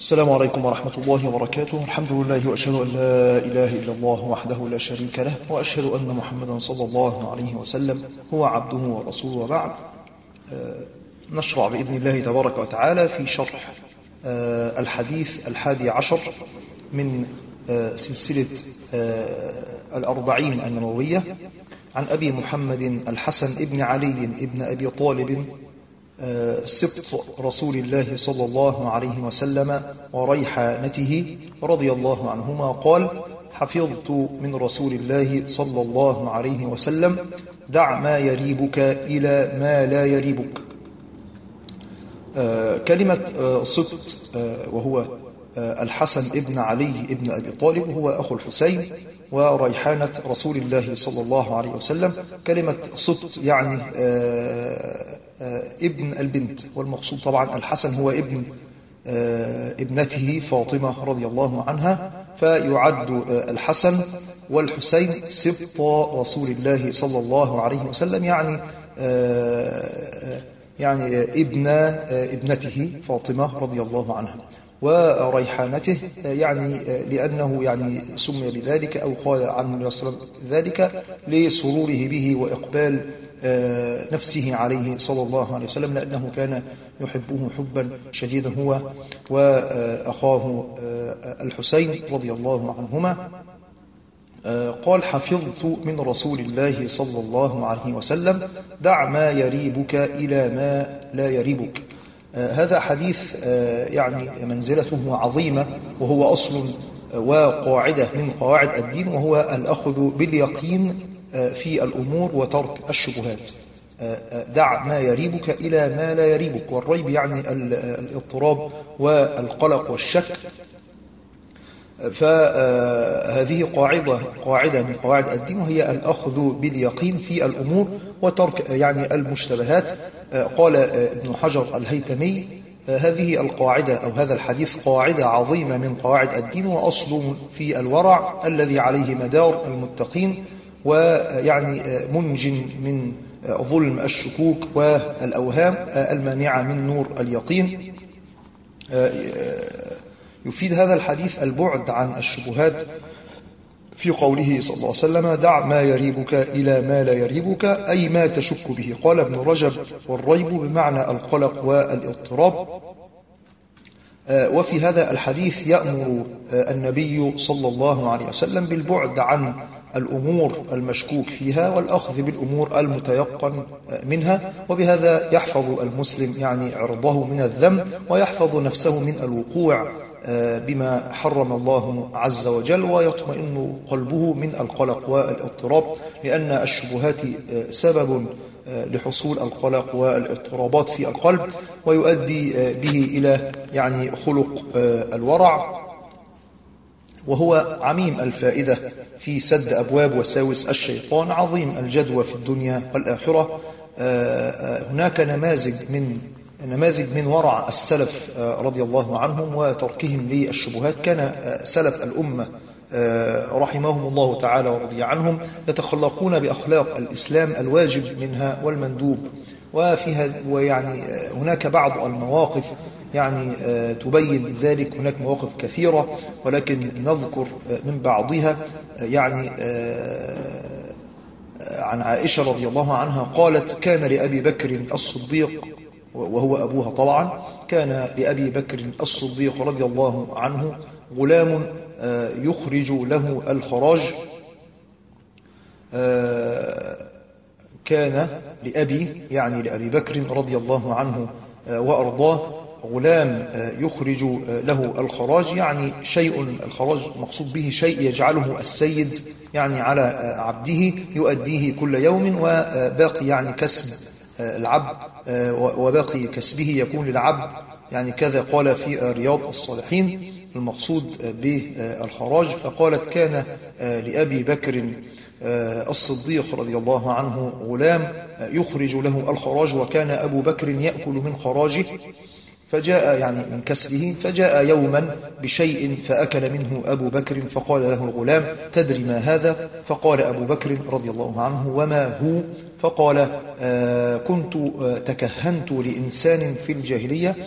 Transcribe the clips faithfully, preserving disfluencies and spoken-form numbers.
السلام عليكم ورحمة الله وبركاته. الحمد لله وأشهد أن لا إله إلا الله وحده لا شريك له، وأشهد أن محمدا صلى الله عليه وسلم هو عبده ورسوله. وبعد، نشرع بإذن الله تبارك وتعالى في شرح الحديث الحادي عشر من سلسلة الأربعين النووية عن أبي محمد الحسن ابن علي ابن أبي طالب سبط رسول الله صلى الله عليه وسلم وريحانته رضي الله عنهما قال: حفظت من رسول الله صلى الله عليه وسلم: دع ما يريبك إلى ما لا يريبك. كلمة سبط وهو الحسن ابن علي ابن أبي طالب هو أخو الحسين، وريحانة رسول الله صلى الله عليه وسلم. كلمة سبط يعني ابن البنت، والمقصود طبعا الحسن هو ابن ابنته فاطمة رضي الله عنها، فيعد الحسن والحسين سبط رسول الله صلى الله عليه وسلم، يعني يعني ابن ابنته فاطمة رضي الله عنها. وريحانته يعني لأنه يعني سمي بذلك أو قال عن النبي صلى الله عليه وسلم ذلك لسروره به وإقبال نفسه عليه صلى الله عليه وسلم، لأنه كان يحبه حبا شديدا هو وأخاه الحسين رضي الله عنهما. قال: حفظت من رسول الله صلى الله عليه وسلم: دع ما يريبك إلى ما لا يريبك. هذا حديث يعني منزلته عظيمة، وهو أصل وقاعدة من قواعد الدين، وهو الأخذ باليقين في الأمور وترك الشبهات. دع ما يريبك إلى ما لا يريبك، والريب يعني الاضطراب والقلق والشك. فهذه قاعدة قاعدة من قواعد الدين، وهي الأخذ باليقين في الأمور وترك يعني المشتبهات. قال ابن حجر الهيثمي: هذه القاعدة أو هذا الحديث قاعدة عظيمة من قواعد الدين، وأصل في الورع الذي عليه مدار المتقين، ويعني منج من ظلم الشكوك والأوهام المانعة من نور اليقين. يفيد هذا الحديث البعد عن الشبهات في قوله صلى الله عليه وسلم: دع ما يريبك إلى ما لا يريبك، أي ما تشك به. قال ابن رجب: والريب بمعنى القلق والاضطراب. وفي هذا الحديث يأمر النبي صلى الله عليه وسلم بالبعد عن الأمور المشكوك فيها والأخذ بالأمور المتيقن منها، وبهذا يحفظ المسلم يعني عرضه من الذنب، ويحفظ نفسه من الوقوع بما حرم الله عز وجل، ويطمئن قلبه من القلق والاضطراب، لأن الشبهات سبب لحصول القلق والاضطرابات في القلب، ويؤدي به إلى يعني خلق الورع، وهو عميم الفائدة في سد أبواب وساوس الشيطان، عظيم الجدوى في الدنيا والآخرة. هناك نماذج من نماذج من ورع السلف رضي الله عنهم وتركهم للشبهات. كان سلف الأمة رحمهم الله تعالى ورضي عنهم يتخلقون بأخلاق الإسلام الواجب منها والمندوب، وفيها ويعني هناك بعض المواقف يعني تبين ذلك. هناك مواقف كثيرة، ولكن نذكر من بعضها. يعني عن عائشة رضي الله عنها قالت: كان لأبي بكر الصديق، وهو أبوها طبعا، كان لأبي بكر الصديق رضي الله عنه غلام يخرج له الخراج. كان لأبي يعني لأبي بكر رضي الله عنه وأرضاه غلام يخرج له الخراج، يعني شيء، الخراج مقصود به شيء يجعله السيد يعني على عبده يؤديه كل يوم، وباقي يعني كسب العبد وباقي كسبه يكون للعبد، يعني كذا قال في رياض الصالحين المقصود بالخراج. فقالت: كان لأبي بكر الصديق رضي الله عنه غلام يخرج له الخراج، وكان أبو بكر يأكل من خراجه، فجاء يعني من كسبه، فجاء يوما بشيء فأكل منه أبو بكر، فقال له الغلام: تدري ما هذا؟ فقال أبو بكر رضي الله عنه: وما هو؟ فقال: آه كنت تكهنت لإنسان في الجاهلية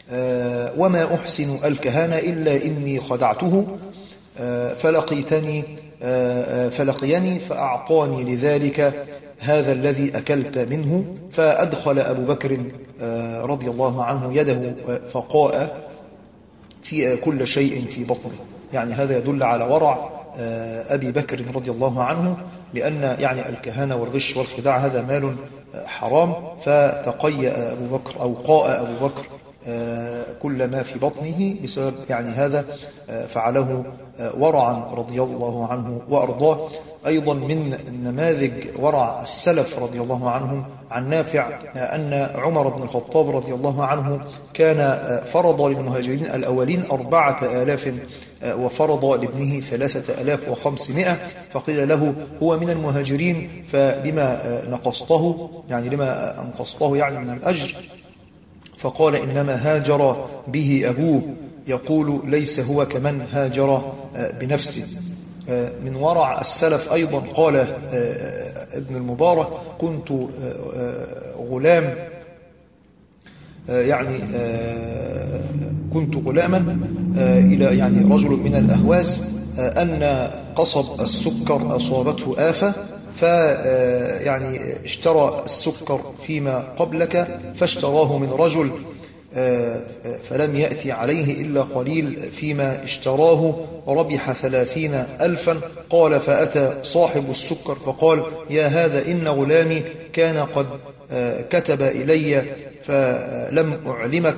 وما أحسن الكهانة إلا إني خدعته فلقيتني فلقيني فأعطاني لذلك هذا الذي أكلت منه. فأدخل أبو بكر رضي الله عنه يده فقاء في كل شيء في بطنه. يعني هذا يدل على ورع أبي بكر رضي الله عنه، لأن يعني الكهانة والغش والخداع هذا مال حرام، فتقيأ أبو بكر أو قاء أبو بكر كل ما في بطنه بسبب يعني هذا فعله ورعا رضي الله عنه وأرضاه. أيضا من نماذج ورع السلف رضي الله عنهم عن نافع أن عمر بن الخطاب رضي الله عنه كان فرض للمهاجرين الأولين أربعة آلاف وفرض لابنه ثلاثة آلاف وخمسمائة، فقيل له هو من المهاجرين فلما نقصته يعني لما أنقصته يعني من الأجر؟ فقال إنما هاجر به أبوه، يقول ليس هو كمن هاجر بنفسه. من ورع السلف أيضا قال ابن المبارك كنت غلام يعني كنت غلاما إلى يعني رجل من الأهواز أن قصب السكر أصابته آفة، فيعني اشترى السكر فيما قبلك فاشتراه من رجل فلم يأتي عليه إلا قليل فيما اشتراه وربح ثلاثين ألفا. قال فأتى صاحب السكر فقال يا هذا إن غلامي كان قد كتب إلي فلم أعلمك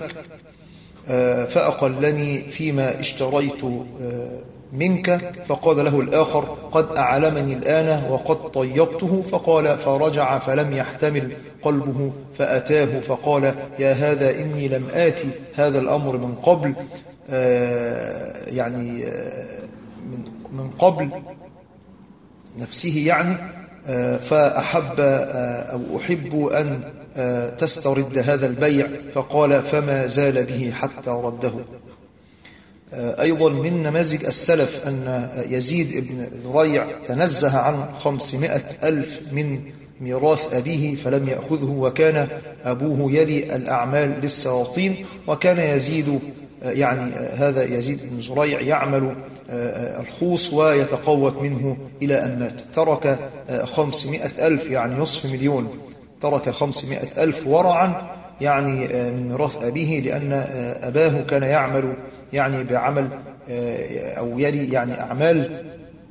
فأقلني فيما اشتريت منك. فقال له الآخر قد أعلمني الآن وقد طيبته. فقال فرجع فلم يحتمل قلبه فأتاه فقال يا هذا إني لم آتي هذا الأمر من قبل يعني من قبل نفسه يعني فأحب أو أحب أن تسترد هذا البيع. فقال فما زال به حتى رده. أيضا من نماذج السلف أن يزيد بن ذريع تنزه عن خمسمائة ألف من ميراث أبيه فلم يأخذه، وكان أبوه يلي الأعمال للسلاطين، وكان يزيد يعني هذا يزيد بن ذريع يعمل الخوص ويتقوت منه إلى أن مات. ترك خمسمائة ألف يعني نصف مليون، ترك خمسمائة ألف ورعا يعني من ميراث أبيه، لأن أباه كان يعمل يعني بعمل أو يلي يعني أعمال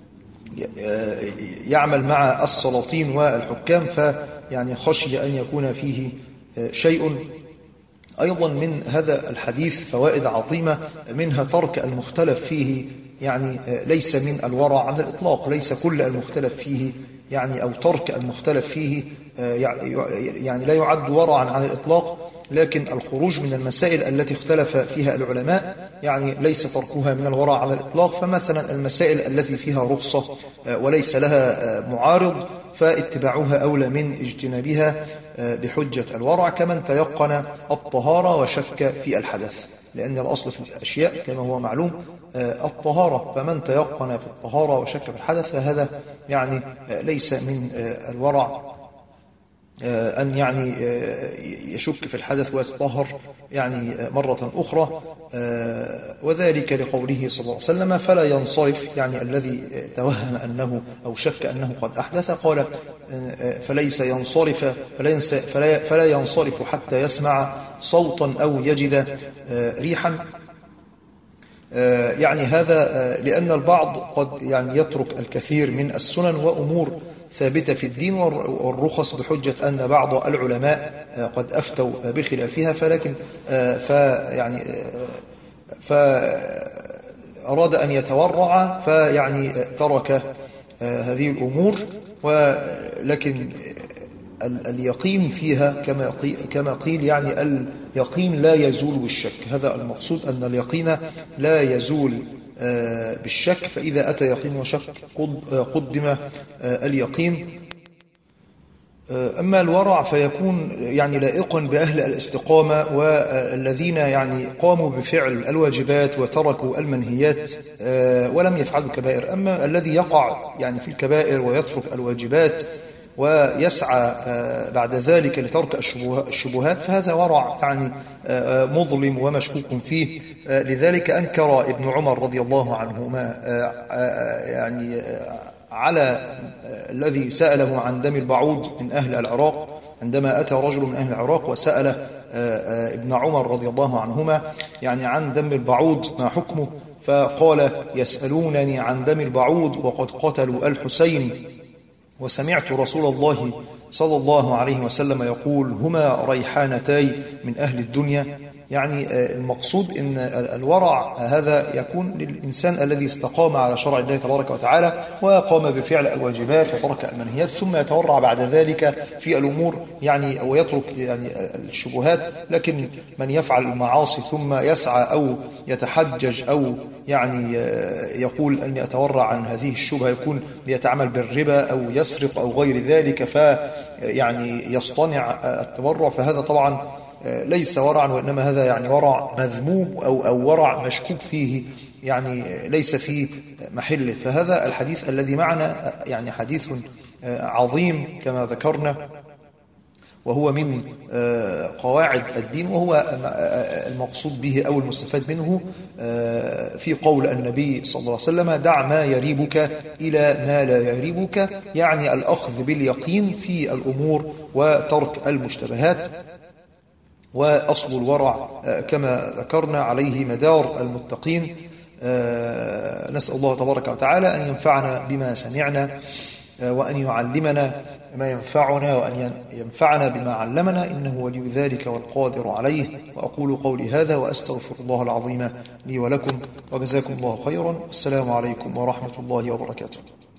يعمل مع السلاطين والحكام، فيعني خشي أن يكون فيه شيء. أيضا من هذا الحديث فوائد عظيمة، منها ترك المختلف فيه يعني ليس من الورع على الإطلاق، ليس كل المختلف فيه يعني أو ترك المختلف فيه يعني لا يعد ورعا على الإطلاق، لكن الخروج من المسائل التي اختلف فيها العلماء يعني ليس تركها من الورع على الإطلاق. فمثلا المسائل التي فيها رخصة وليس لها معارض فاتباعها أولى من اجتنابها بحجة الورع، كمن تيقن الطهارة وشك في الحدث، لأن الأصل في الأشياء كما هو معلوم الطهارة، فمن تيقن في الطهارة وشك في الحدث فهذا يعني ليس من الورع أن يعني يشك في الحدث ويتطهر يعني مرة أخرى، وذلك لقوله صلى الله عليه وسلم فلا ينصرف، يعني الذي توهم أنه أو شك أنه قد أحدث قال فليس ينصرف فلا, فلا ينصرف حتى يسمع صوتا أو يجد ريحا. يعني هذا لأن البعض قد يعني يترك الكثير من السنن وأمور ثابتة في الدين والرخص بحجة أن بعض العلماء قد أفتوا بخلافها، فلكن فيعني فأراد أن يتورع فيعني ترك هذه الأمور، ولكن اليقين فيها كما كما قيل يعني اليقين لا يزول بالشك، هذا المقصود أن اليقين لا يزول بالشك، فإذا أتى يقين وشك قدم اليقين. أما الورع فيكون يعني لائقا بأهل الاستقامة والذين يعني قاموا بفعل الواجبات وتركوا المنهيات ولم يفعلوا الكبائر. أما الذي يقع يعني في الكبائر ويترك الواجبات ويسعى بعد ذلك لترك الشبهات فهذا ورع يعني مظلم ومشكوك فيه. لذلك أنكر ابن عمر رضي الله عنهما يعني على الذي سأله عن دم البعوض من أهل العراق، عندما أتى رجل من أهل العراق وسأل ابن عمر رضي الله عنهما يعني عن دم البعوض ما حكمه، فقال: يسألونني عن دم البعوض وقد قتلوا الحسين، وسمعت رسول الله صلى الله عليه وسلم يقول: هما ريحانتاي من أهل الدنيا. يعني المقصود أن الورع هذا يكون للإنسان الذي استقام على شرع الله تبارك وتعالى وقام بفعل الواجبات وترك المنهيات، ثم يتورع بعد ذلك في الأمور يعني ويترك يعني الشبهات. لكن من يفعل المعاصي ثم يسعى أو يتحجج أو يعني يقول أني أتورع عن هذه الشبهة، يكون يتعامل بالربا أو يسرق أو غير ذلك، فيعني يصطنع التورع، فهذا طبعا ليس ورعا، وإنما هذا يعني ورع مذموم أو, أو ورع مشكوك فيه، يعني ليس فيه محله. فهذا الحديث الذي معنا يعني حديث عظيم كما ذكرنا، وهو من قواعد الدين، وهو المقصود به أو المستفاد منه في قول النبي صلى الله عليه وسلم: دع ما يريبك إلى ما لا يريبك، يعني الأخذ باليقين في الأمور وترك المشتبهات. وأصل الورع كما ذكرنا عليه مدار المتقين. نسأل الله تبارك وتعالى أن ينفعنا بما سمعنا، وأن يعلمنا ما ينفعنا، وأن ينفعنا بما علمنا، إنه ولي ذلك والقادر عليه. وأقول قولي هذا وأستغفر الله العظيم لي ولكم، وجزاكم الله خيرا. والسلام عليكم ورحمة الله وبركاته.